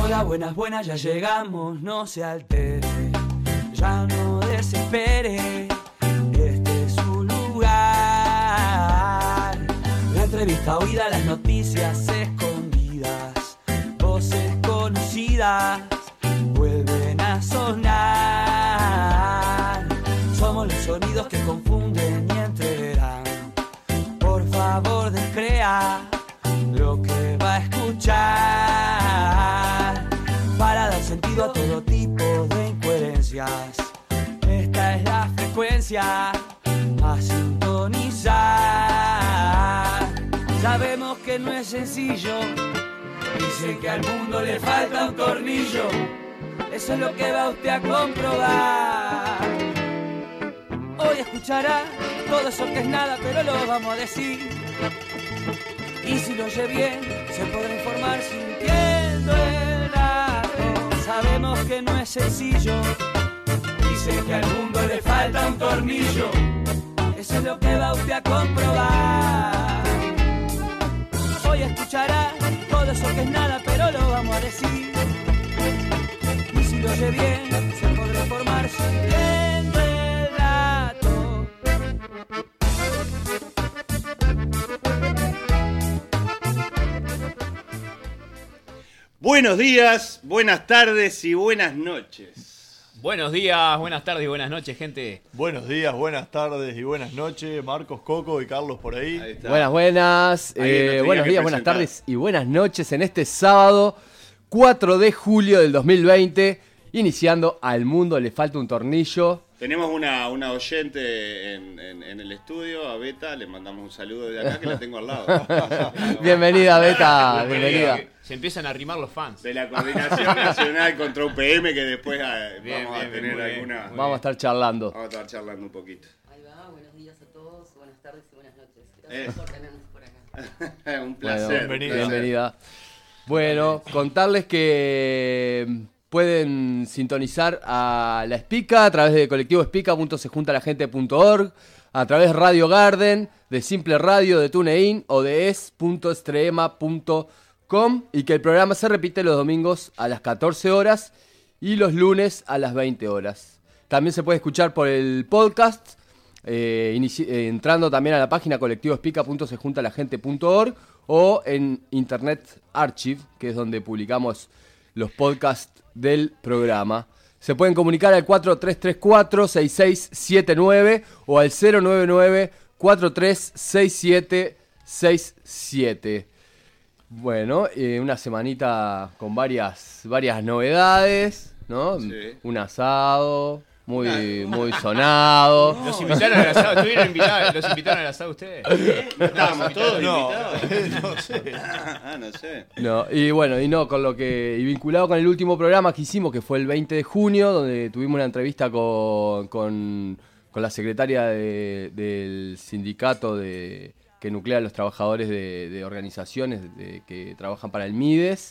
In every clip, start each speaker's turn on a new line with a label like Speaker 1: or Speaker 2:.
Speaker 1: Hola, buenas, buenas, ya llegamos, no se altere, ya no desespere, este es su lugar. La entrevista oída, las noticias escondidas, voces conocidas, vuelven a sonar. Somos los sonidos que confunden y entreverán. Por favor, descrea lo que va a escuchar, para dar sentido a todo tipo de incoherencias. Esta es la frecuencia a sintonizar. Sabemos que no es sencillo, dicen que al mundo le falta un tornillo. Eso es lo que va usted a comprobar. Hoy escuchará todo eso que es nada, pero lo vamos a decir. Y si lo oye bien, se podrá informar sintiendo el dato. Sabemos que no es sencillo, dice que al mundo le falta un tornillo. Eso es lo que va usted a comprobar. Hoy escuchará todo eso que es nada, pero lo vamos a decir. Y si lo oye bien, se podrá informar sintiendo el dato.
Speaker 2: Buenos días, buenas tardes y buenas noches.
Speaker 3: Buenos días, buenas tardes y buenas noches, gente.
Speaker 4: Buenos días, buenas tardes y buenas noches. Marcos, Coco y Carlos por ahí.
Speaker 2: Ahí está.
Speaker 5: Buenas, buenas. Buenos días, buenas tardes y buenas noches en este sábado 4 de julio del 2020. Iniciando Al Mundo Le Falta un Tornillo.
Speaker 2: Tenemos una oyente en el estudio, a Beta, le mandamos un saludo de acá que la tengo al lado.
Speaker 5: Bienvenida, Beta, bienvenida.
Speaker 3: Se empiezan a arrimar los fans.
Speaker 2: De la Coordinación Nacional contra UPM, que después
Speaker 3: Bien,
Speaker 2: vamos a
Speaker 3: bien,
Speaker 2: tener
Speaker 3: muy bien.
Speaker 2: alguna...
Speaker 5: Vamos a estar charlando.
Speaker 2: Vamos a estar charlando un poquito.
Speaker 6: Ahí va, buenos días a todos, buenas tardes y buenas noches. Gracias por tenernos por acá.
Speaker 2: Un placer.
Speaker 4: bienvenida.
Speaker 5: Bienvenida. Bueno, contarles que pueden sintonizar a la Espica a través de colectivoespica.sejuntalaGente.org, a través de Radio Garden, de Simple Radio, de TuneIn o de es.extrema.com, y que el programa se repite los domingos a las 14 horas y los lunes a las 20 horas. También se puede escuchar por el podcast, entrando también a la página colectivoespica.sejuntalaGente.org o en Internet Archive, que es donde publicamos los podcasts del programa. Se pueden comunicar al 4334-6679 o al 099-436767. Bueno, una semanita con varias novedades, ¿no?
Speaker 2: Sí.
Speaker 5: Un asado muy sonado.
Speaker 3: Los invitaron al asado, ¿estuvieron invitados? ¿Los invitaron al asado ustedes?
Speaker 2: ¿No estábamos todos
Speaker 4: No,
Speaker 2: invitados?
Speaker 4: no sé.
Speaker 2: No sé.
Speaker 5: No, y bueno, y vinculado con el último programa que hicimos, que fue el 20 de junio, donde tuvimos una entrevista con la secretaria del sindicato que nuclea a los trabajadores de organizaciones que trabajan para el MIDES.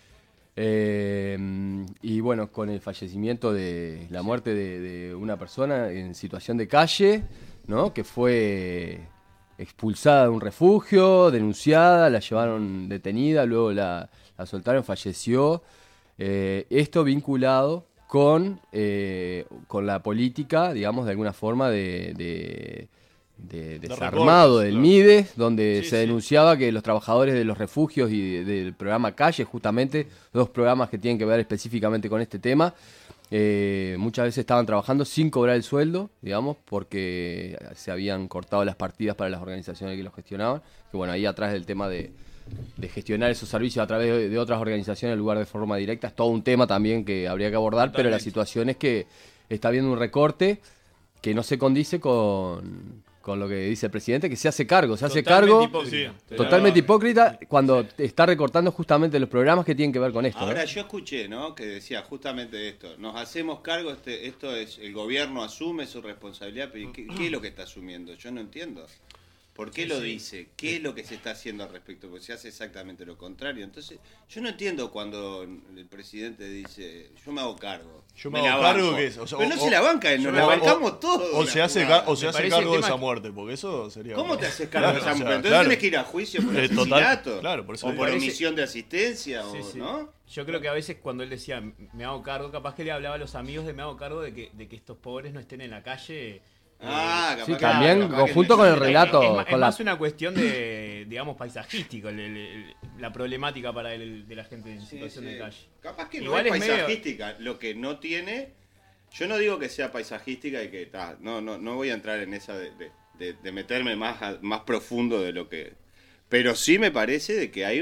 Speaker 5: Y bueno, con el fallecimiento de la muerte de una persona en situación de calle, ¿no? Que fue expulsada de un refugio, denunciada, la llevaron detenida, luego la soltaron, falleció. Esto vinculado con la política, digamos, de alguna forma de desarmado
Speaker 4: recortes,
Speaker 5: del
Speaker 4: claro.
Speaker 5: MIDES, donde
Speaker 4: Sí,
Speaker 5: se
Speaker 4: sí.
Speaker 5: denunciaba que los trabajadores de los refugios y del programa Calle, justamente, dos programas que tienen que ver específicamente con este tema, muchas veces estaban trabajando sin cobrar el sueldo, digamos, porque se habían cortado las partidas para las organizaciones que los gestionaban. Que bueno, ahí atrás del tema de gestionar esos servicios a través de otras organizaciones en lugar de forma directa, es todo un tema también que habría que abordar, pero la situación es que está habiendo un recorte que no se condice con lo que dice el presidente, que se hace cargo totalmente hipócrita cuando está recortando justamente los programas que tienen que ver con esto.
Speaker 2: Ahora
Speaker 5: ¿no?
Speaker 2: yo escuché, ¿no? Que decía justamente esto. Nos hacemos cargo, esto es, el gobierno asume su responsabilidad, pero ¿qué es lo que está asumiendo? Yo no entiendo. ¿Por qué lo dice? ¿Qué es lo que se está haciendo al respecto? Porque se hace exactamente lo contrario. Entonces, yo no entiendo cuando el presidente dice, yo me hago cargo.
Speaker 4: Yo me hago cargo que es.
Speaker 2: Pero no se la banca, nos la bancamos todos.
Speaker 4: O se hace cargo de esa muerte, porque eso sería.
Speaker 2: ¿Cómo te haces cargo de esa muerte? Entonces
Speaker 4: claro.
Speaker 2: tenés que ir a juicio por asesinato.
Speaker 4: Claro, por eso
Speaker 2: o por
Speaker 3: parece-
Speaker 2: omisión de asistencia,
Speaker 3: Sí.
Speaker 2: ¿no?
Speaker 3: Yo creo que a veces cuando él decía me hago cargo, capaz que le hablaba a los amigos de me hago cargo de que estos pobres no estén en la calle.
Speaker 2: Capaz
Speaker 5: Sí,
Speaker 2: que-
Speaker 5: también
Speaker 2: capaz que
Speaker 5: conjunto con el relato.
Speaker 3: Es
Speaker 5: con la-
Speaker 3: más una cuestión de, digamos, paisajístico, la problemática para de la gente en
Speaker 2: Sí,
Speaker 3: situación
Speaker 2: sí.
Speaker 3: de calle.
Speaker 2: Capaz que
Speaker 3: Igual
Speaker 2: no es
Speaker 3: es medio-
Speaker 2: paisajística, lo que no tiene. Yo no digo que sea paisajística y que no voy a entrar en esa de meterme más profundo de lo que. Pero sí me parece de que hay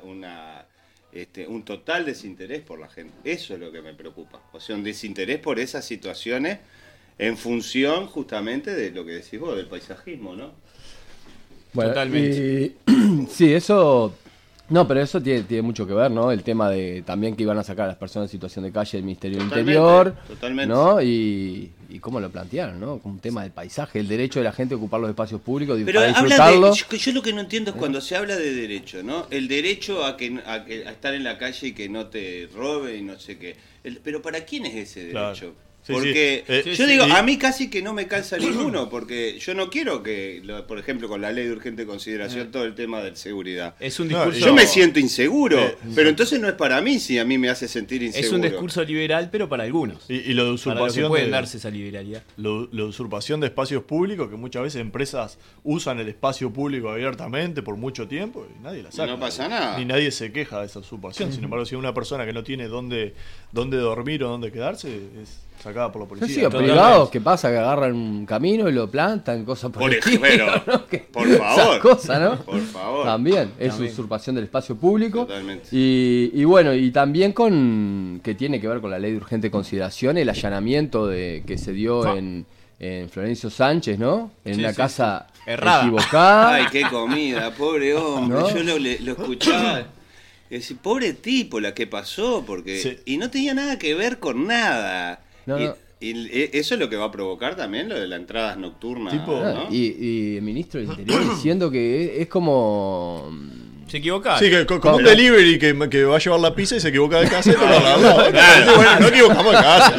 Speaker 2: un total desinterés por la gente. Eso es lo que me preocupa. O sea, un desinterés por esas situaciones en función justamente de lo que decís vos, del paisajismo, ¿no?
Speaker 5: Bueno,
Speaker 3: Totalmente.
Speaker 5: sí, eso. No, pero eso tiene mucho que ver, ¿no? El tema de también que iban a sacar a las personas en situación de calle del Ministerio del
Speaker 2: Totalmente,
Speaker 5: Interior.
Speaker 2: totalmente.
Speaker 5: ¿No? Y cómo lo plantearon, ¿no? Como un tema del paisaje, el derecho de la gente a ocupar los espacios públicos,
Speaker 2: Pero
Speaker 5: a
Speaker 2: habla
Speaker 5: disfrutarlos.
Speaker 2: yo lo que no entiendo es cuando se habla de derecho, ¿no? El derecho a estar en la calle y que no te robe y no sé qué. Pero ¿para quién es ese
Speaker 4: Claro.
Speaker 2: derecho?
Speaker 4: Sí,
Speaker 2: Porque
Speaker 4: sí.
Speaker 2: yo digo,
Speaker 4: sí.
Speaker 2: a mí casi que no me calza ninguno, porque yo no quiero que, por ejemplo, con la ley de urgente consideración, todo el tema de seguridad.
Speaker 3: Es un
Speaker 4: No,
Speaker 3: discurso.
Speaker 2: Yo me siento inseguro, pero entonces no es para mí si a mí me hace sentir inseguro.
Speaker 3: Es un discurso liberal, pero para algunos.
Speaker 4: Y lo de
Speaker 3: Para los que
Speaker 4: usurpación.
Speaker 3: pueden darse esa liberalidad.
Speaker 4: La usurpación de espacios públicos, que muchas veces empresas usan el espacio público abiertamente por mucho tiempo y nadie la saca.
Speaker 2: No pasa nada.
Speaker 4: Ni nadie se queja de esa usurpación. Sin embargo, si una persona que no tiene dónde dormir o dónde quedarse, es sacada por la
Speaker 5: Sí,
Speaker 4: policía.
Speaker 5: sí, o privados, ¿qué pasa? Que agarran un camino y lo plantan, cosas por
Speaker 2: Por
Speaker 5: el estilo,
Speaker 2: ejemplo,
Speaker 5: ¿no? Que-
Speaker 2: por
Speaker 5: esas
Speaker 2: favor.
Speaker 5: cosas, ¿no?
Speaker 2: Por favor.
Speaker 5: También, es
Speaker 3: También.
Speaker 5: usurpación del espacio público.
Speaker 2: Totalmente.
Speaker 5: Y bueno, y también con que tiene que ver con la ley de urgente consideración, el allanamiento que se dio en Florencio Sánchez, ¿no? En una casa
Speaker 3: Errada.
Speaker 5: equivocada.
Speaker 2: Ay, qué comida, pobre hombre.
Speaker 5: ¿No?
Speaker 2: Yo lo escuchaba. Y decía, pobre tipo la que pasó, porque.
Speaker 4: Sí.
Speaker 2: Y no tenía nada que ver con nada.
Speaker 5: No,
Speaker 2: y,
Speaker 5: no.
Speaker 2: y eso es lo que va a provocar también, lo de las entradas nocturnas.
Speaker 4: Tipo-
Speaker 2: ¿no?
Speaker 5: Y el ministro del Interior diciendo que es como...
Speaker 3: Se equivocaron.
Speaker 4: Sí, que como un
Speaker 5: Pero-
Speaker 4: delivery que va a llevar la pizza y se equivoca de casa y toca al lado.
Speaker 2: Claro.
Speaker 4: Bueno, no equivocamos de casa.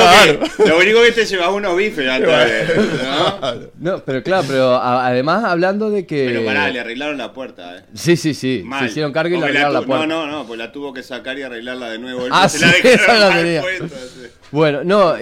Speaker 2: Lo único que te llevas unos bifes antes ¿no?
Speaker 5: No, pero claro, pero además hablando de que...
Speaker 2: Pero pará, le arreglaron la puerta,
Speaker 5: Sí,
Speaker 2: Mal.
Speaker 5: se hicieron cargo y le
Speaker 2: Porque
Speaker 5: arreglaron la puerta.
Speaker 2: No, pues la tuvo que sacar y arreglarla de nuevo. Él
Speaker 5: Ah,
Speaker 2: se la
Speaker 5: sí,
Speaker 2: dejaron
Speaker 5: esa la
Speaker 2: mal
Speaker 5: tenía.
Speaker 2: puesta, sí.
Speaker 5: Bueno,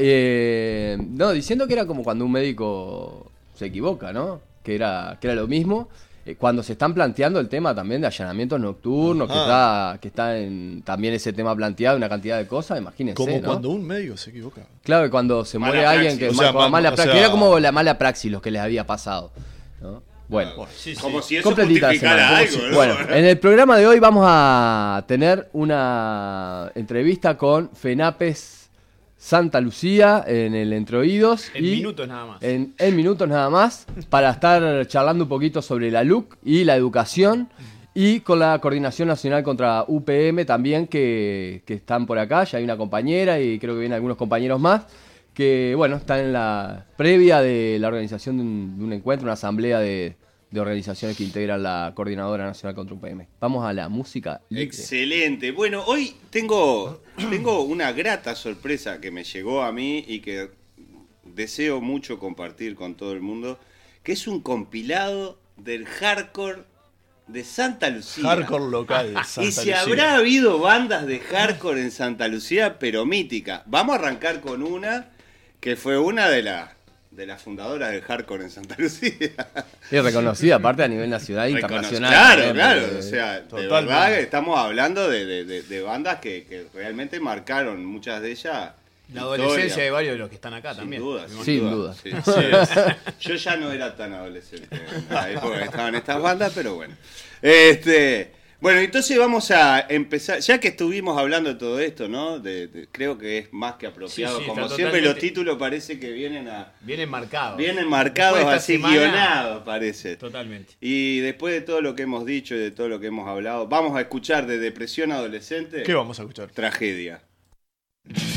Speaker 5: no, diciendo que era como cuando un médico se equivoca, ¿no? Que era lo mismo. Cuando se están planteando el tema también de allanamientos nocturnos, que está en también ese tema planteado, una cantidad de cosas, imagínense,
Speaker 4: Como
Speaker 5: ¿no?
Speaker 4: cuando un médico se equivoca.
Speaker 5: Claro, que cuando se
Speaker 2: Mala
Speaker 5: muere alguien
Speaker 2: praxis.
Speaker 5: que
Speaker 4: O sea,
Speaker 5: como mala
Speaker 4: o
Speaker 5: praxis,
Speaker 4: sea-
Speaker 5: era como la mala praxis lo que les había pasado, ¿no? Bueno.
Speaker 3: Sí, sí.
Speaker 2: Como si eso
Speaker 5: Completita la
Speaker 2: justificara
Speaker 5: semana.
Speaker 2: algo, ¿no?
Speaker 5: Bueno, en el programa de hoy vamos a tener una entrevista con Fenapes Santa Lucía en el Entre Oídos.
Speaker 3: En
Speaker 5: y
Speaker 3: minutos nada más.
Speaker 5: En minutos nada más, para estar charlando un poquito sobre la LUC y la educación. Y con la Coordinación Nacional contra UPM también, que están por acá. Ya hay una compañera y creo que vienen algunos compañeros más. Que bueno, están en la previa de la organización de un encuentro, una asamblea de organizaciones que integran la Coordinadora Nacional contra UPM. Vamos a la música libre.
Speaker 2: Excelente. Bueno, hoy tengo una grata sorpresa que me llegó a mí y que deseo mucho compartir con todo el mundo, que es un compilado del hardcore de Santa Lucía.
Speaker 4: Hardcore local de Santa
Speaker 2: Y si
Speaker 4: Lucía.
Speaker 2: habrá habido bandas de hardcore en Santa Lucía, pero mítica. Vamos a arrancar con una que fue una de las fundadoras del hardcore en Santa Lucía.
Speaker 5: Y reconocida aparte a nivel nacional e internacional.
Speaker 2: Claro,
Speaker 5: también,
Speaker 2: claro.
Speaker 5: porque-
Speaker 2: O sea, de
Speaker 4: Totalmente.
Speaker 2: verdad que estamos hablando de bandas que realmente marcaron, muchas de ellas.
Speaker 3: La adolescencia
Speaker 2: historia.
Speaker 3: de varios de los que están acá
Speaker 2: Sin
Speaker 3: también.
Speaker 2: duda,
Speaker 3: Me
Speaker 5: Sin
Speaker 3: imagino.
Speaker 5: duda.
Speaker 2: Sí, sí. Yo ya no era tan adolescente en la época que estaban estas bandas, pero bueno. Bueno, entonces vamos a empezar, ya que estuvimos hablando de todo esto, ¿no? Creo que es más que apropiado.
Speaker 3: Sí, sí,
Speaker 2: Como
Speaker 3: está
Speaker 2: siempre
Speaker 3: totalmente-
Speaker 2: los títulos parece que vienen
Speaker 3: Vienen marcados.
Speaker 2: marcados
Speaker 3: Después de esta
Speaker 2: así,
Speaker 3: semana-
Speaker 2: guionados, parece.
Speaker 3: Totalmente.
Speaker 2: Y después de todo lo que hemos dicho y de todo lo que hemos hablado, vamos a escuchar de Depresión Adolescente,
Speaker 4: ¿Qué vamos a escuchar?
Speaker 2: Tragedia.